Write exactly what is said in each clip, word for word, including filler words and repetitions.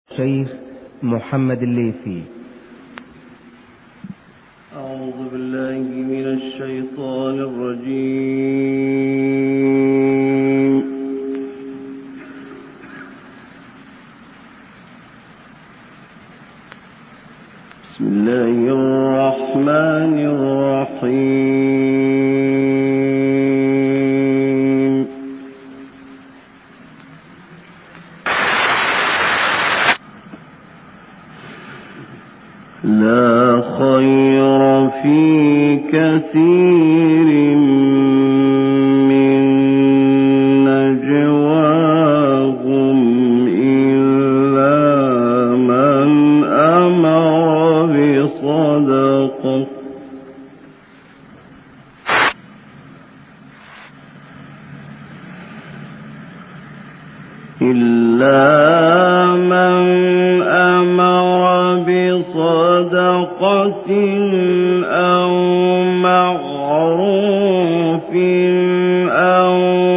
الشيخ محمد الليثي. أعوذ بالله من الشيطان الرجيم. بسم الله الرحمن الرحيم. لا خير في كثير من نجواهم إلا من أمر بصدقة إلا من أمر بصدقة أو معروف أو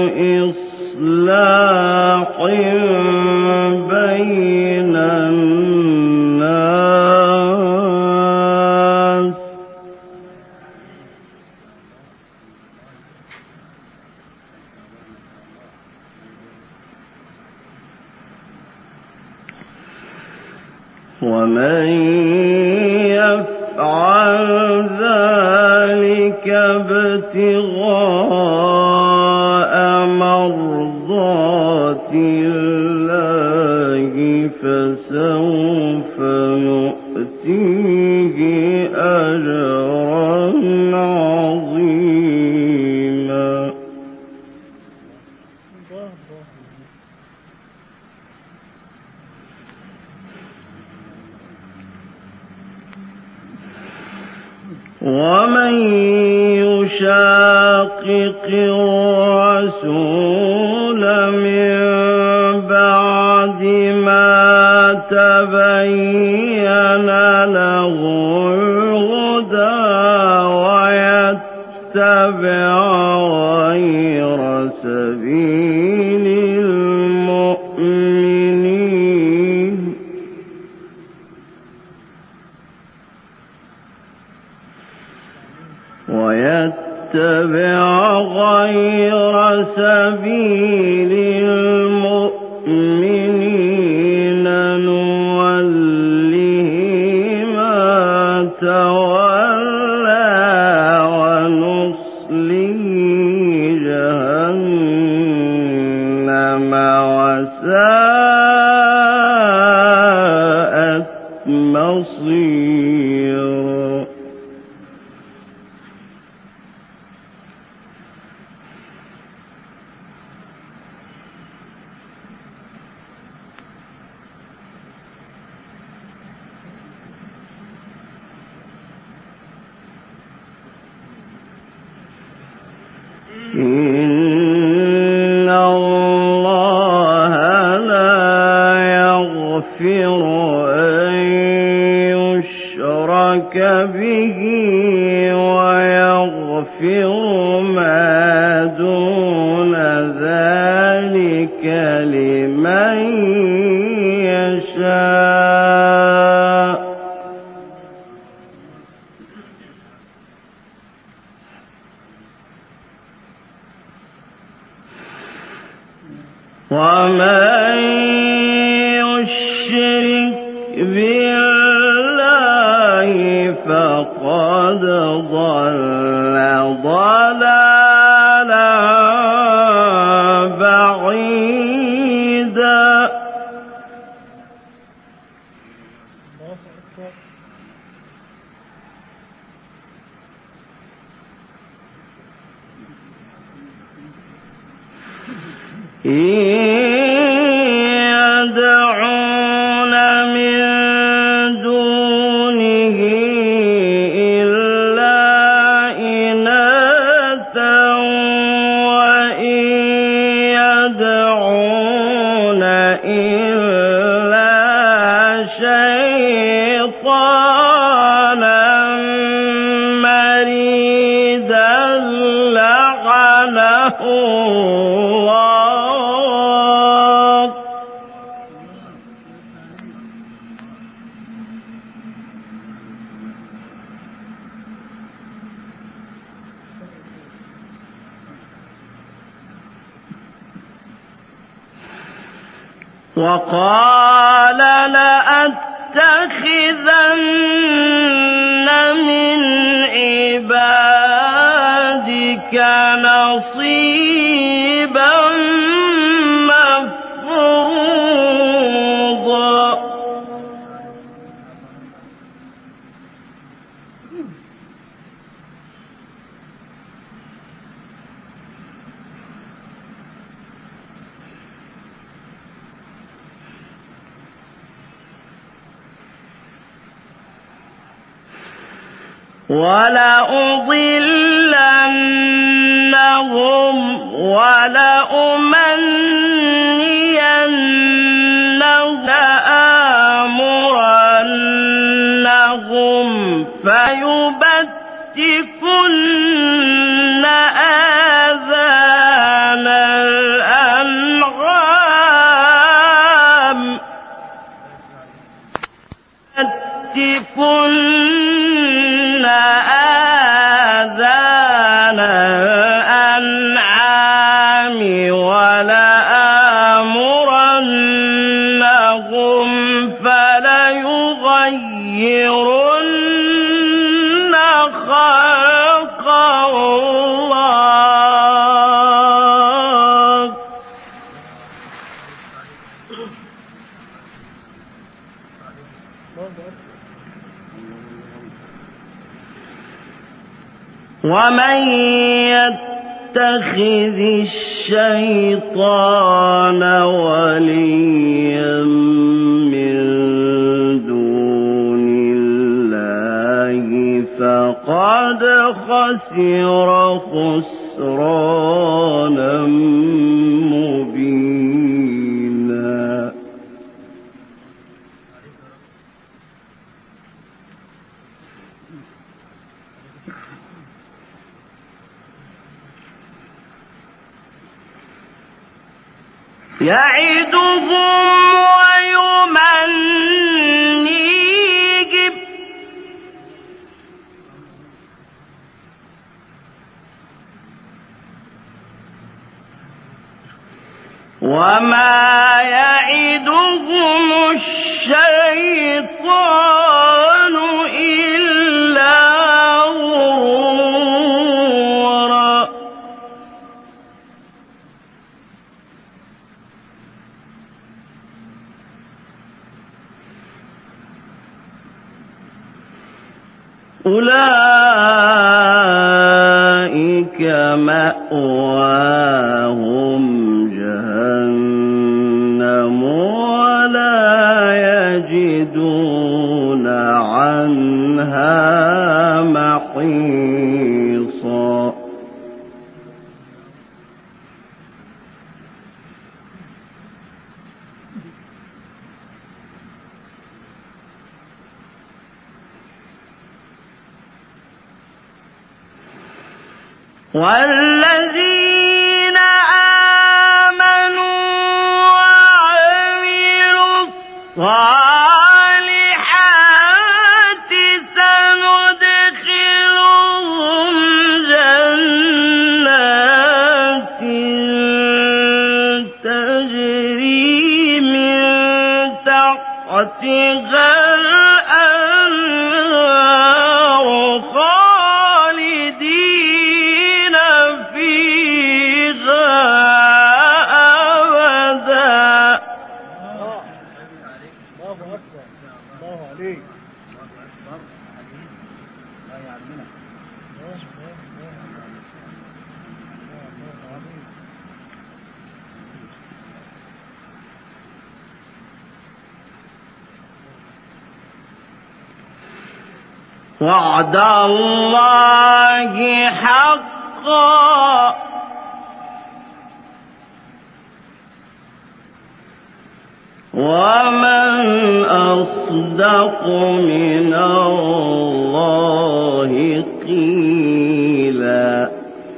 إصلاح بين الناس ومن يفعل ذلك ابتغاء مرضات الله فسوف نؤتيه أجرا عظيما. ومن يشاقق الرسول من بعد ما تبين له الهدى ويتبع غير سبيل المؤمنين ويتبع غير سبيل المؤمنين نوله ما تولى ونصله جهنم وساءت مصيرا. إن الله لا يغفر أن يشرك به ويغفر ما دون ذلك لمن يشاء ومن يشرك بالله فقد ضل ضلالا بعيدا. يدعون من دونه إلا إناثا وإن يدعون إلا شيطانا مريدا لعنه الله وقال لأتخذن من عبادك نصيبا مفروضا ولأضلنهم ولأمنينهم لآمرنهم فيبتكن آذان الأنعام يبتكن آذان الأنعام ولآمرنهم فليغيرن خلق الله ومن يتخذ الشيطان وليا من دون الله فقد خسر خسرانا مبينا يعدهم ويمنيهم وما يعدهم الشيطان إلا غرورا أولئك مأواهم جهنم ولا يجدون عنها محيصا والذين آمنوا وعملوا الصالحات سندخلهم جنات تجري من تحتها الأنهار خالدين فيها أبدا وعد الله حقا ومن أصدق من الله قيلا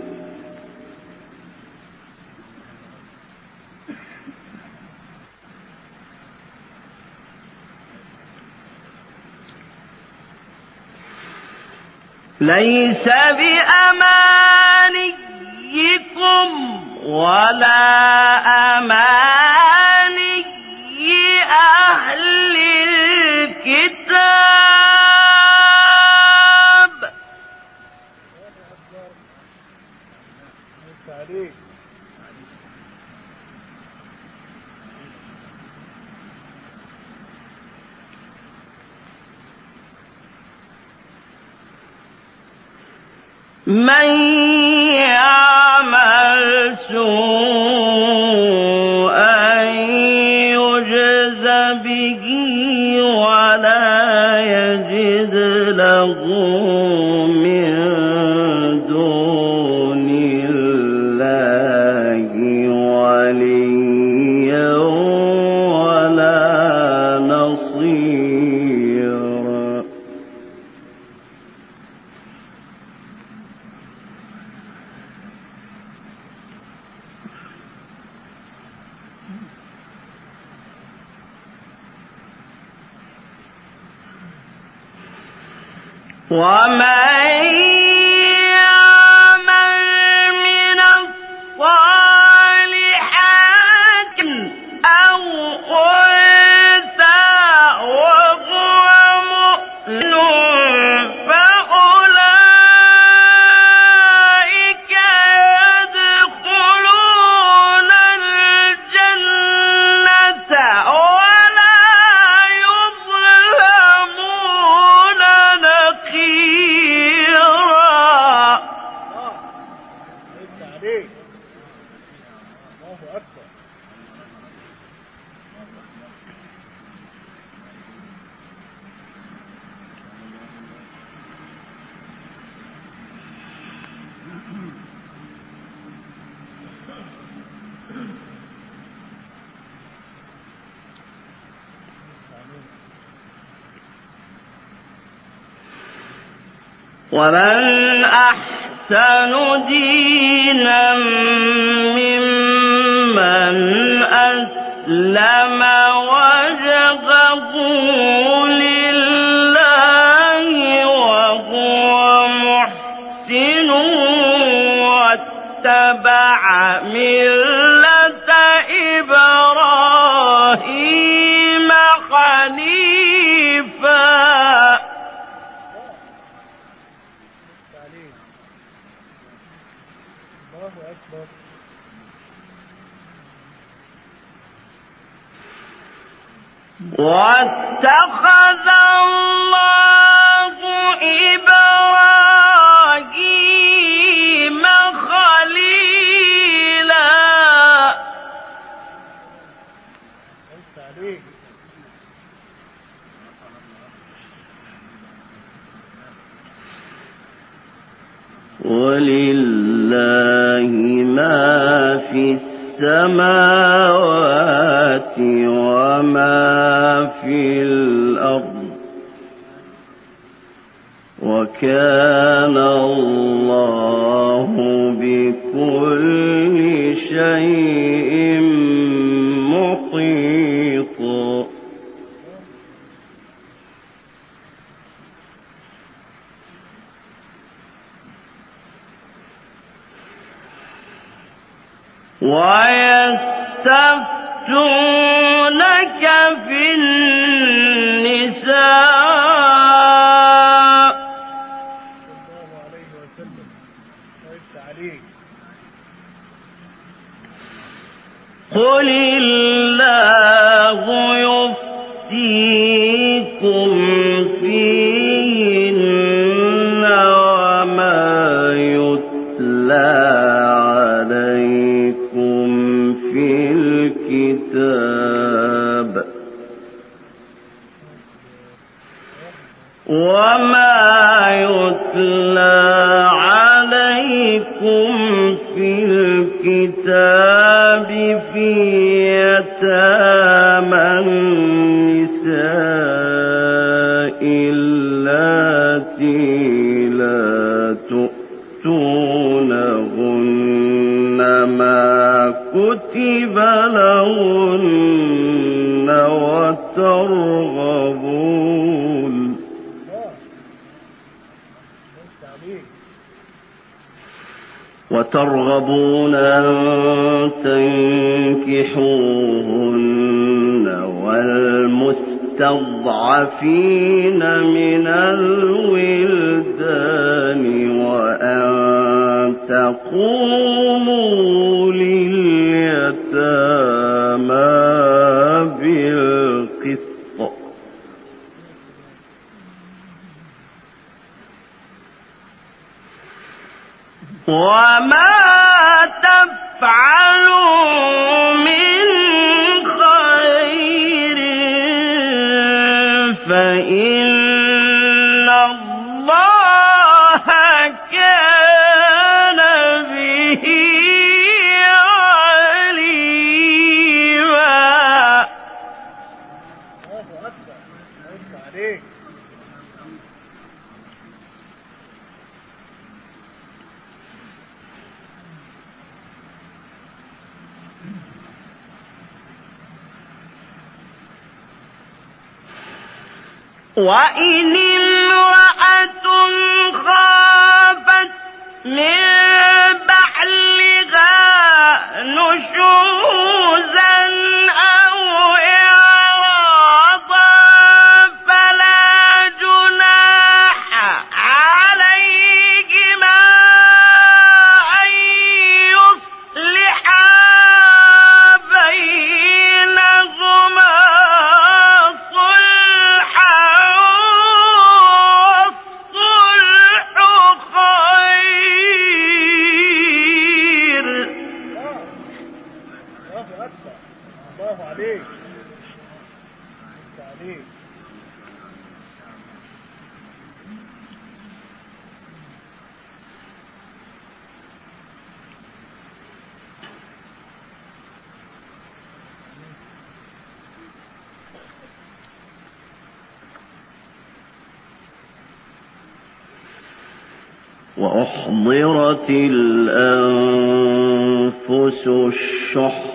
ليس بأمانيكم ولا أماني من يعمل سوءا يجز به ولا يجد له من دون الله وليا ولا نصيرا. ومن يعمل من الصالحات أو أنثى وهو مؤمن فأولئك يدخلون الجنة ولا يظلمون نقيرا. ومن أحسن دينا ممن أسلم وجهه لله وهو محسن واتبع ملة إبراهيم حنيفا. واتخذ الله إبراهيم خليلا. ولله ما في السماوات وما في الأرض وكان الله بكل شيء محيطا. ويستفتونك في النساء قل الله يفتيكم فيهن وما يتلى عليكم في الكتاب وما يتلى عليكم في الكتاب في يتامى النساء اللاتي لا تؤتونهن ما كتب لهن وترغبون وترغبون أن تنكحوهن والمستضعفين من الولدان وأن تقوموا لليتامى بالقسط وما تفعلوا من خير فإن الله كان به عليما. وإن امرأة خافت من بعلها نشوزا أو إعراضا فلا جناح عليهما أن يصلحا بينهما وأحضرت الأنفس الشح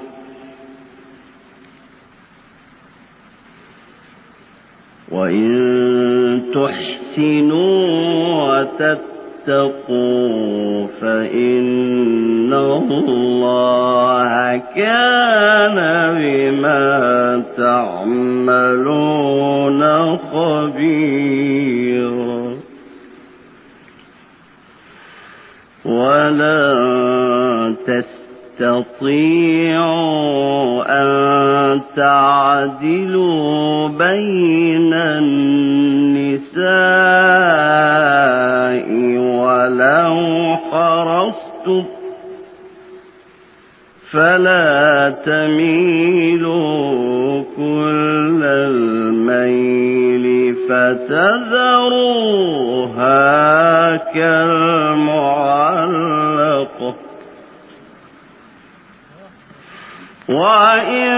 وإن تحسنوا وتتقوا فإن الله كان بما تعملون خبيرا. ولا تستطيعوا أن تعدلوا بين النساء ولو حرصتم فلا تميلوا كل الميل فتذروها كالمعلقة. وإن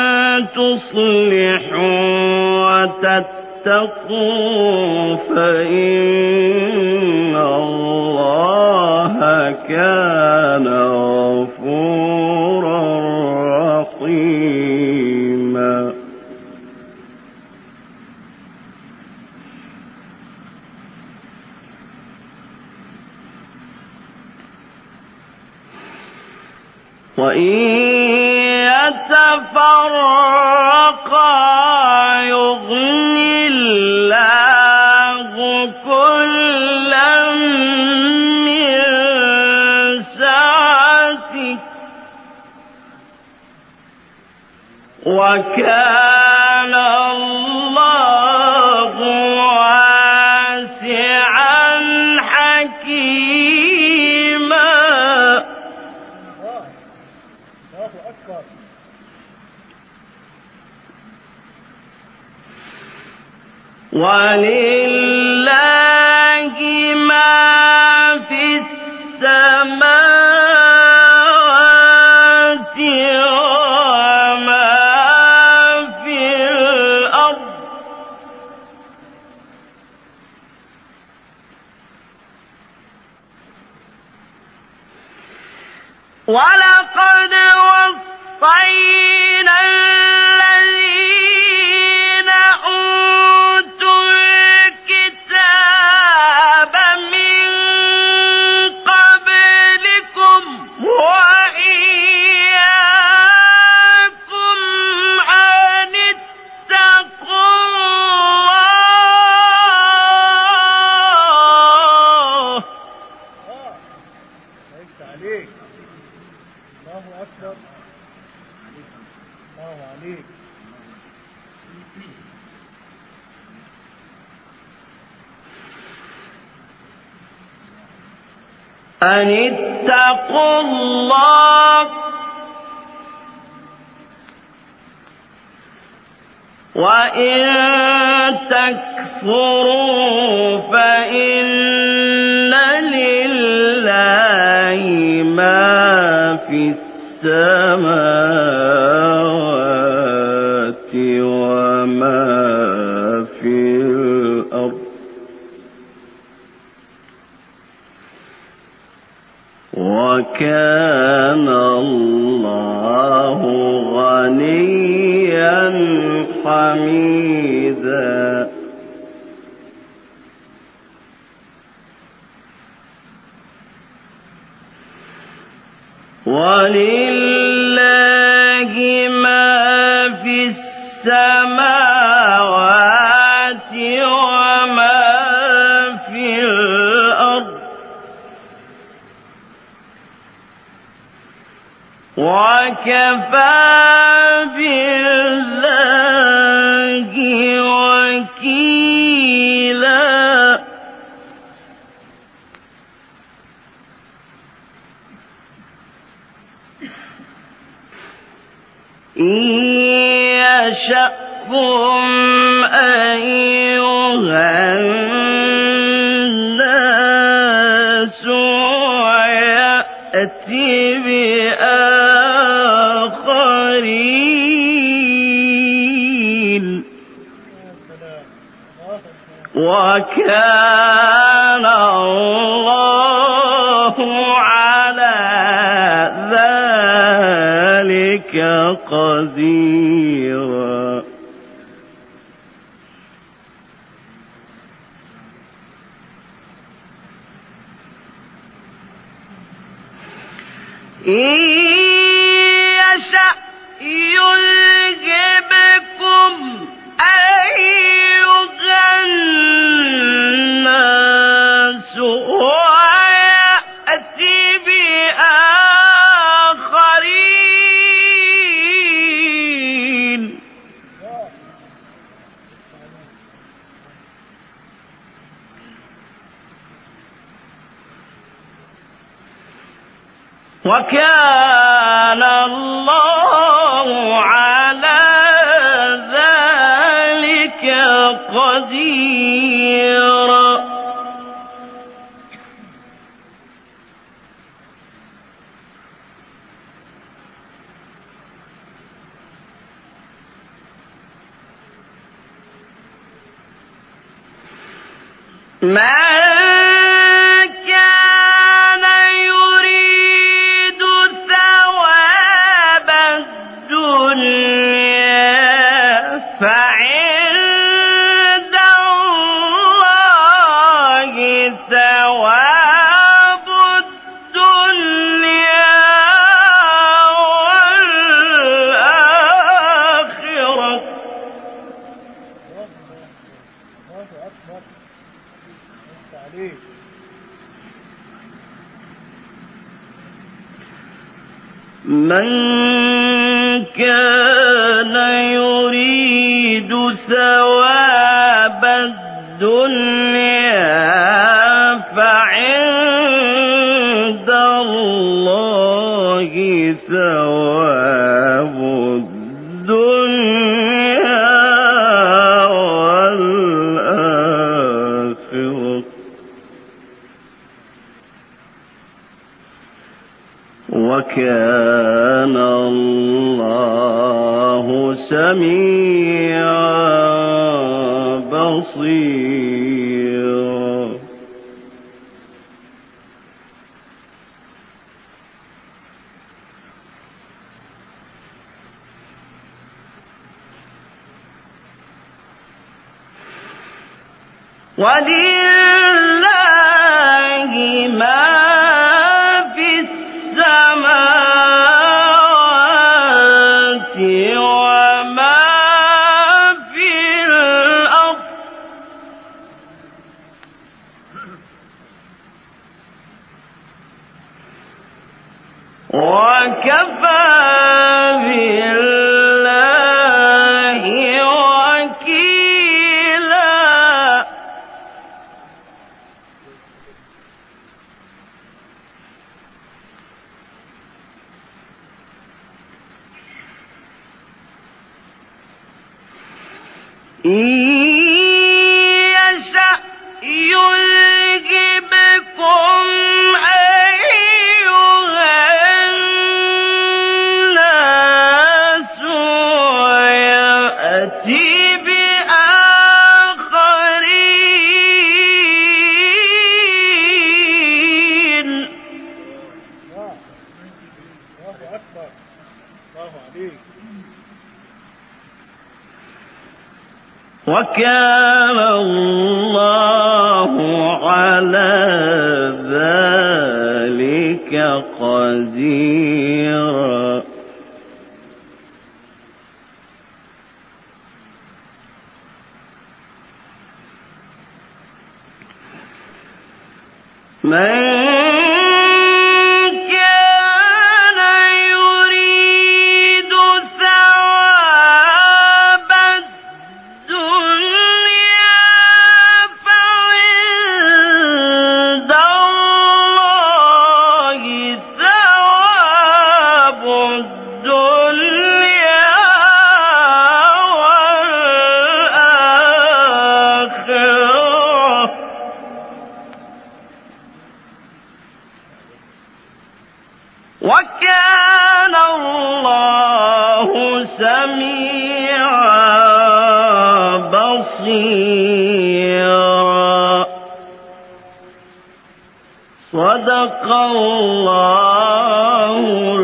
تصلحوا وتتقوا فإن الله كان غفورا رحيما. وإن يتفرقا يغني الله كلا من سعته وكان الله واسعا حكيما. ولله ما في السماوات وما في الأرض ولقد وصينا الذين أوتوا الكتاب من قبلكم وإياكم أن اتقوا الله. ليس عليك. الله أكبر. أن اتقوا الله وإن تكفروا فإن لله ما في السماوات وما في الأرض وكان الله غنيا حميدا. ولله ما في السماوات وما في الأرض وكفى بالله وكيلا. إن يشأكم أيها الناس ويأتي بآخرين وكان الله على ذلك قديرا. إن يشأ يذهبكم أيها الناس ويأتي بآخرين وكان الله على ذلك قديرا. ما كان يريد ثواب الدنيا فعند الله ثواب الدنيا والآخرة. من كان يريد ثواب الدنيا فعند الله ثواب الدنيا والآخرة وكان الله سميعا بصيرا. ولله ما في السماوات وما في الأرض وكفى بالله وكيلا. إن يشأ يذهبكم أيها الناس ويأتي بآخرين. وكان الله على ذلك قديرا. من وكان الله سميعا بصيرا. صدق الله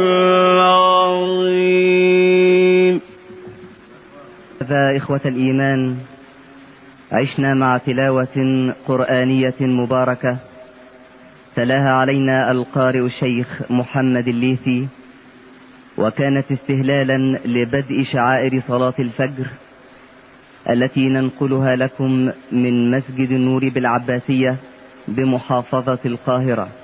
العظيم. هذا إخوة الإيمان، عشنا مع تلاوة قرآنية مباركة تلاها علينا القارئ الشيخ محمد الليثي، وكانت استهلالا لبدء شعائر صلاة الفجر التي ننقلها لكم من مسجد النور بالعباسية بمحافظة القاهرة.